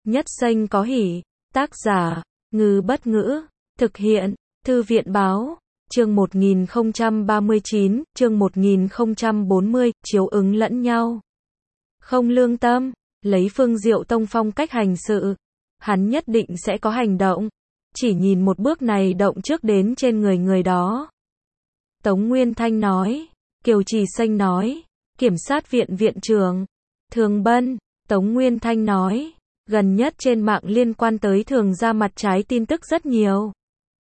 Nhất Xanh có hỉ. Tác giả, Ngư Bất Ngữ. Thực hiện, Thư viện Báo. Chương 1039, chương 1040, chiếu ứng lẫn nhau. Không lương tâm, lấy Phương Diệu Tông phong cách hành sự, hắn nhất định sẽ có hành động. Chỉ nhìn một bước này động trước đến trên người đó. Tống Nguyên Thanh nói. Kiều Trì Xanh nói. Kiểm sát viện viện trưởng. Thường Bân. Tống Nguyên Thanh nói. Gần nhất trên mạng liên quan tới Thường ra mặt trái tin tức rất nhiều.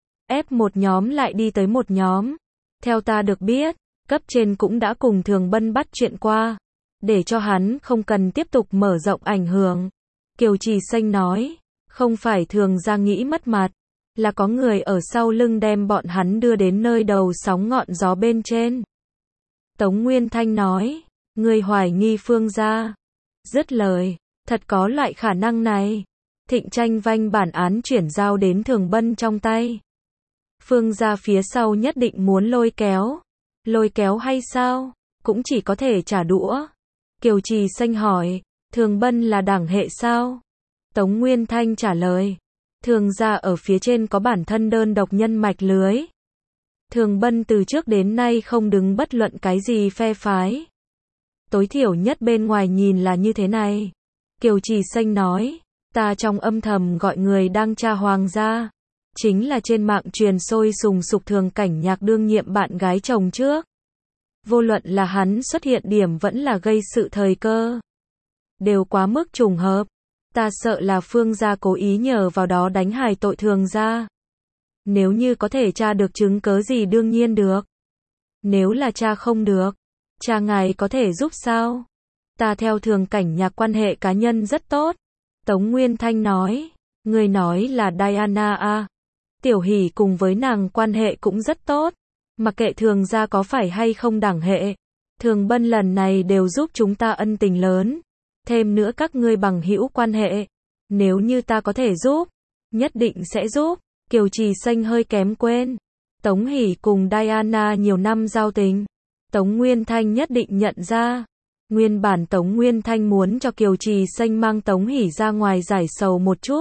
Ép một nhóm lại đi tới một nhóm. Theo ta được biết, cấp trên cũng đã cùng Thường Bân bắt chuyện qua, để cho hắn không cần tiếp tục mở rộng ảnh hưởng. Kiều Trì Xanh nói. Không phải Thường ra nghĩ mất mặt, là có người ở sau lưng đem bọn hắn đưa đến nơi đầu sóng ngọn gió bên trên. Tống Nguyên Thanh nói. Người hoài nghi Phương gia. Dứt lời, thật có loại khả năng này. Thịnh tranh vanh bản án chuyển giao đến Thường Bân trong tay. Phương gia phía sau nhất định muốn lôi kéo. Lôi kéo hay sao? Cũng chỉ có thể trả đũa. Kiều Trì Xanh hỏi. Thường Bân là đảng hệ sao? Tống Nguyên Thanh trả lời. Thường gia ở phía trên có bản thân đơn độc nhân mạch lưới. Thường Bân từ trước đến nay không đứng bất luận cái gì phe phái. Tối thiểu nhất bên ngoài nhìn là như thế này. Kiều Trì Xanh nói. Ta trong âm thầm gọi người đang tra Hoàng gia. Chính là trên mạng truyền sôi sùng sục Thường Cảnh Nhạc đương nhiệm bạn gái chồng trước. Vô luận là hắn xuất hiện điểm vẫn là gây sự thời cơ, đều quá mức trùng hợp. Ta sợ là Phương gia cố ý nhờ vào đó đánh hài tội Thường gia. Nếu như có thể tra được chứng cớ gì đương nhiên được. Nếu là tra không được, cha ngài có thể giúp sao? Ta theo Thường Cảnh Nhạc quan hệ cá nhân rất tốt. Tống Nguyên Thanh nói. Người nói là Diana à? Tiểu Hỷ cùng với nàng quan hệ cũng rất tốt. Mặc kệ Thường gia có phải hay không đảng hệ, Thường Bân lần này đều giúp chúng ta ân tình lớn. Thêm nữa các ngươi bằng hữu quan hệ, nếu như ta có thể giúp, nhất định sẽ giúp. Kiều Trì Xanh hơi kém quên. Tống Hỷ cùng Diana nhiều năm giao tình. Tống Nguyên Thanh nhất định nhận ra. Nguyên bản Tống Nguyên Thanh muốn cho Kiều Trì Xanh mang Tống Hỷ ra ngoài giải sầu một chút.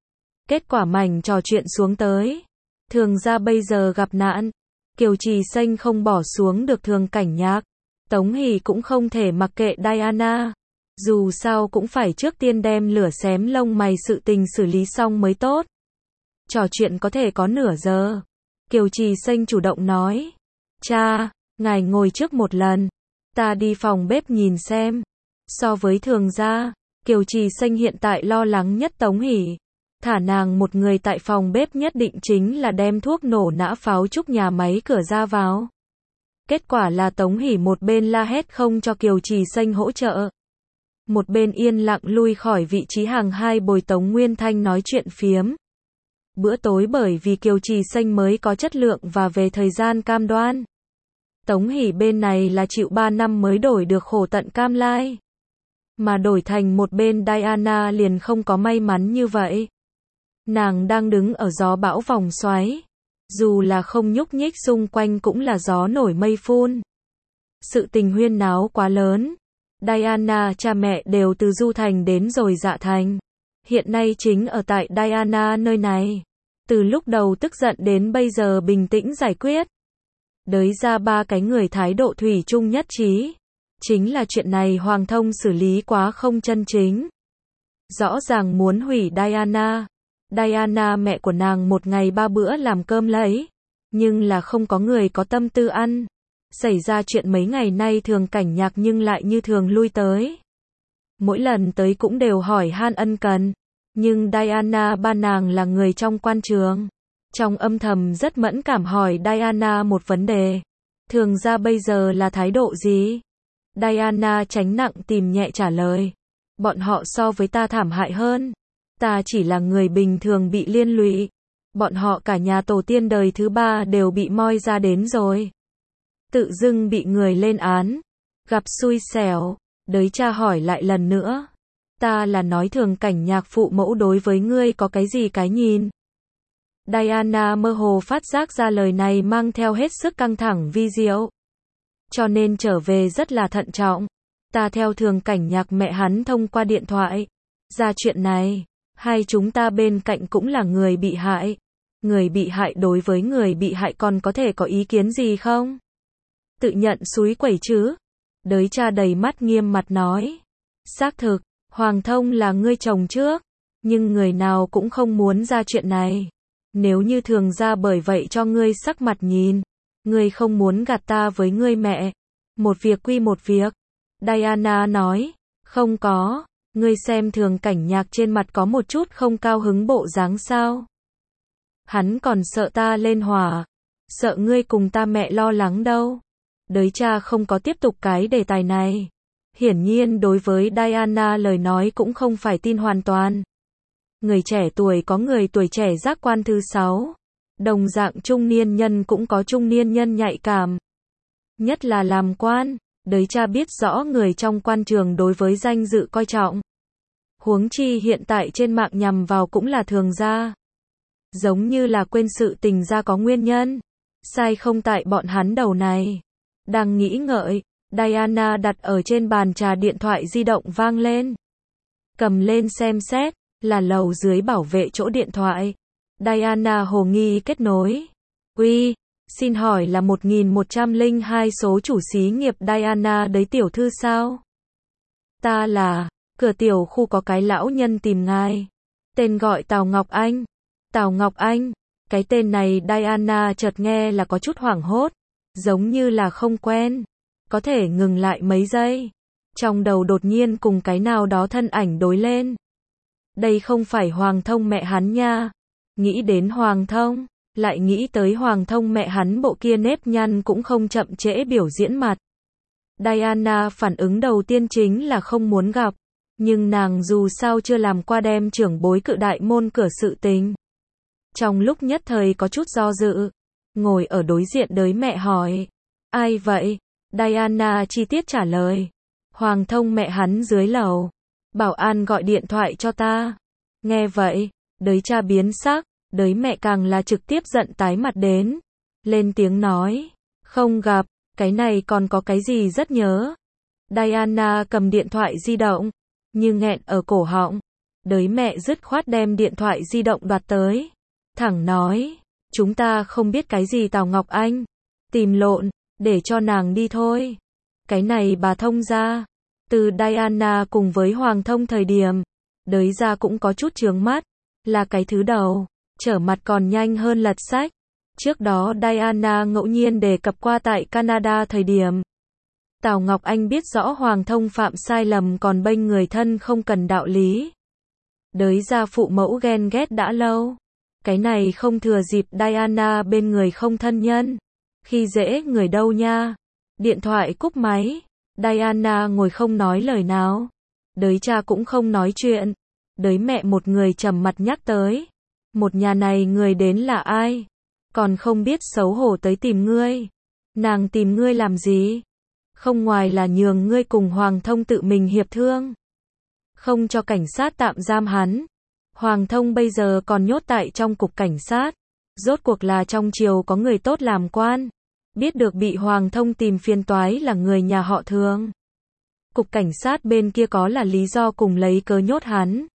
Kết quả mảnh trò chuyện xuống tới. Thường gia bây giờ gặp nạn. Kiều Trì Xanh không bỏ xuống được Thường Cảnh Nhạc. Tống Hỷ cũng không thể mặc kệ Diana. Dù sao cũng phải trước tiên đem lửa xém lông mày sự tình xử lý xong mới tốt. Trò chuyện có thể có nửa giờ. Kiều Trì Xanh chủ động nói. Cha, ngài ngồi trước một lần. Ta đi phòng bếp nhìn xem. So với Thường gia, Kiều Trì Xanh hiện tại lo lắng nhất Tống Hỷ. Thả nàng một người tại phòng bếp nhất định chính là đem thuốc nổ nã pháo trúc nhà máy cửa ra vào. Kết quả là Tống Hỷ một bên la hét không cho Kiều Trì Xanh hỗ trợ, một bên yên lặng lui khỏi vị trí hàng hai bồi Tống Nguyên Thanh nói chuyện phiếm. Bữa tối bởi vì Kiều Trì Xanh mới có chất lượng và về thời gian cam đoan. Tống Hỷ bên này là chịu 3 năm mới đổi được khổ tận cam lai. Mà đổi thành một bên Diana liền không có may mắn như vậy. Nàng đang đứng ở gió bão vòng xoáy. Dù là không nhúc nhích xung quanh cũng là gió nổi mây phun. Sự tình huyên náo quá lớn. Diana cha mẹ đều từ Du Thành đến rồi Dạ Thành. Hiện nay chính ở tại Diana nơi này. Từ lúc đầu tức giận đến bây giờ bình tĩnh giải quyết. Đới ra ba cái người thái độ thủy chung nhất trí. Chính là chuyện này Hoàng Thông xử lý quá không chân chính. Rõ ràng muốn hủy Diana. Diana mẹ của nàng một ngày 3 bữa làm cơm lấy. Nhưng là không có người có tâm tư ăn. Xảy ra chuyện mấy ngày nay Thường Cảnh Nhạc nhưng lại như thường lui tới. Mỗi lần tới cũng đều hỏi han ân cần. Nhưng Diana ba nàng là người trong quan trường. Trong âm thầm rất mẫn cảm hỏi Diana một vấn đề. Thường gia bây giờ là thái độ gì? Diana tránh nặng tìm nhẹ trả lời. Bọn họ so với ta thảm hại hơn. Ta chỉ là người bình thường bị liên lụy. Bọn họ cả nhà tổ tiên đời thứ 3 đều bị moi ra đến rồi. Tự dưng bị người lên án. Gặp xui xẻo. Đới cha hỏi lại lần nữa. Ta là nói Thường Cảnh Nhạc phụ mẫu đối với ngươi có cái gì cái nhìn? Diana mơ hồ phát giác ra lời này mang theo hết sức căng thẳng vi diệu. Cho nên trở về rất là thận trọng. Ta theo Thường Cảnh Nhạc mẹ hắn thông qua điện thoại. Ra chuyện này. Hai chúng ta bên cạnh cũng là người bị hại. Người bị hại đối với người bị hại còn có thể có ý kiến gì không? Tự nhận xúi quẩy chứ? Đới cha đầy mắt nghiêm mặt nói. Xác thực, Hoàng Thông là ngươi chồng trước, nhưng người nào cũng không muốn ra chuyện này. Nếu như Thường gia bởi vậy cho ngươi sắc mặt nhìn, ngươi không muốn gạt ta với ngươi mẹ. Một việc quy một việc. Diana nói, không có, ngươi xem Thường Cảnh Nhạc trên mặt có một chút không cao hứng bộ dáng sao? Hắn còn sợ ta lên hỏa, sợ ngươi cùng ta mẹ lo lắng đâu. Đới cha không có tiếp tục cái đề tài này. Hiển nhiên đối với Diana lời nói cũng không phải tin hoàn toàn. Người trẻ tuổi có người tuổi trẻ giác quan thứ 6. Đồng dạng trung niên nhân cũng có trung niên nhân nhạy cảm. Nhất là làm quan, đới cha biết rõ người trong quan trường đối với danh dự coi trọng. Huống chi hiện tại trên mạng nhằm vào cũng là Thường gia. Giống như là quên sự tình ra có nguyên nhân. Sai không tại bọn hắn đầu này. Đang nghĩ ngợi, Diana đặt ở trên bàn trà điện thoại di động vang lên. Cầm lên xem xét, là lầu dưới bảo vệ chỗ điện thoại. Diana hồ nghi kết nối. Uy, xin hỏi là 1102 số chủ xí nghiệp Diana đấy tiểu thư sao? Ta là, cửa tiểu khu có cái lão nhân tìm ngài. Tên gọi Tào Ngọc Anh. Tào Ngọc Anh, cái tên này Diana chợt nghe là có chút hoảng hốt. Giống như là không quen. Có thể ngừng lại mấy giây. Trong đầu đột nhiên cùng cái nào đó thân ảnh đối lên. Đây không phải Hoàng Thông mẹ hắn nha. Nghĩ đến Hoàng Thông, lại nghĩ tới Hoàng Thông mẹ hắn bộ kia nếp nhăn cũng không chậm trễ biểu diễn mặt. Diana phản ứng đầu tiên chính là không muốn gặp. Nhưng nàng dù sao chưa làm qua đem trưởng bối cự đại môn cửa sự tình. Trong lúc nhất thời có chút do dự. Ngồi ở đối diện đới mẹ hỏi. Ai vậy? Diana chi tiết trả lời. Hoàng Thông mẹ hắn dưới lầu. Bảo an gọi điện thoại cho ta. Nghe vậy, đới cha biến sắc, đới mẹ càng là trực tiếp giận tái mặt đến. Lên tiếng nói. Không gặp, cái này còn có cái gì rất nhớ. Diana cầm điện thoại di động, như nghẹn ở cổ họng. Đới mẹ dứt khoát đem điện thoại di động đoạt tới. Thẳng nói. Chúng ta không biết cái gì Tào Ngọc Anh. Tìm lộn, để cho nàng đi thôi. Cái này bà Thông gia. Từ Diana cùng với Hoàng Thông thời điểm, đới gia cũng có chút chướng mắt. Là cái thứ đầu, trở mặt còn nhanh hơn lật sách. Trước đó Diana ngẫu nhiên đề cập qua tại Canada thời điểm. Tào Ngọc Anh biết rõ Hoàng Thông phạm sai lầm còn bênh người thân không cần đạo lý. Đới gia phụ mẫu ghen ghét đã lâu. Cái này không thừa dịp Diana bên người không thân nhân. Khi dễ người đâu nha. Điện thoại cúp máy. Diana ngồi không nói lời nào. Đới cha cũng không nói chuyện. Đới mẹ một người trầm mặt nhắc tới. Một nhà này người đến là ai? Còn không biết xấu hổ tới tìm ngươi. Nàng tìm ngươi làm gì? Không ngoài là nhường ngươi cùng Hoàng Thông tự mình hiệp thương. Không cho cảnh sát tạm giam hắn. Hoàng Thông bây giờ còn nhốt tại trong cục cảnh sát. Rốt cuộc là trong triều có người tốt làm quan. Biết được bị Hoàng Thông tìm phiền toái là người nhà họ Thường. Cục cảnh sát bên kia có là lý do cùng lấy cớ nhốt hắn.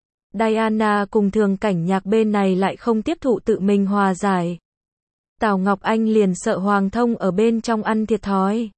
Diana cùng Thường Cảnh Nhạc bên này lại không tiếp thụ tự mình hòa giải. Tào Ngọc Anh liền sợ Hoàng Thông ở bên trong ăn thiệt thòi.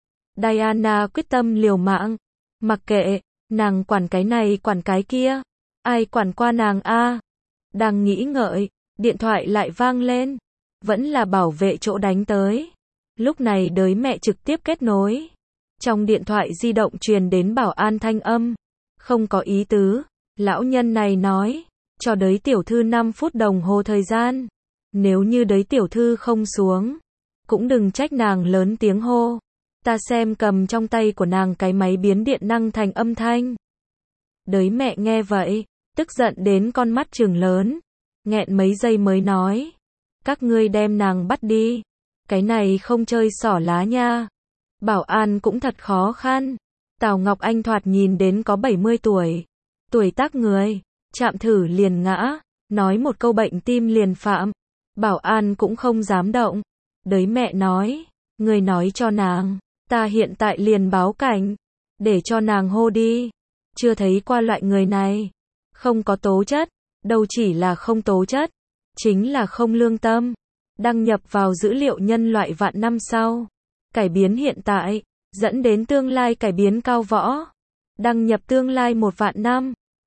Diana quyết tâm liều mạng. Mặc kệ, nàng quản cái này quản cái kia. Ai quản qua nàng a? Đang nghĩ ngợi, điện thoại lại vang lên. Vẫn là bảo vệ chỗ đánh tới. Lúc này đới mẹ trực tiếp kết nối. Trong điện thoại di động truyền đến bảo an thanh âm. Không có ý tứ. Lão nhân này nói, cho đới tiểu thư 5 phút đồng hồ thời gian. Nếu như đới tiểu thư không xuống, cũng đừng trách nàng lớn tiếng hô. Ta xem cầm trong tay của nàng cái máy biến điện năng thành âm thanh. Đới mẹ nghe vậy, tức giận đến con mắt trừng lớn. Nghẹn mấy giây mới nói. Các ngươi đem nàng bắt đi. Cái này không chơi xỏ lá nha. Bảo an cũng thật khó khăn. Tào Ngọc Anh thoạt nhìn đến có 70 tuổi. Tuổi tác người, chạm thử liền ngã. Nói một câu bệnh tim liền phạm. Bảo an cũng không dám động. Đới mẹ nói. Người nói cho nàng. Ta hiện tại liền báo cảnh. Để cho nàng hô đi. Chưa thấy qua loại người này. Không có tố chất. Đâu chỉ là không tố chất. Chính là không lương tâm. Đăng nhập vào dữ liệu nhân loại vạn năm sau. Cải biến hiện tại. Dẫn đến tương lai cải biến cao võ. Đăng nhập tương lai 1 vạn năm.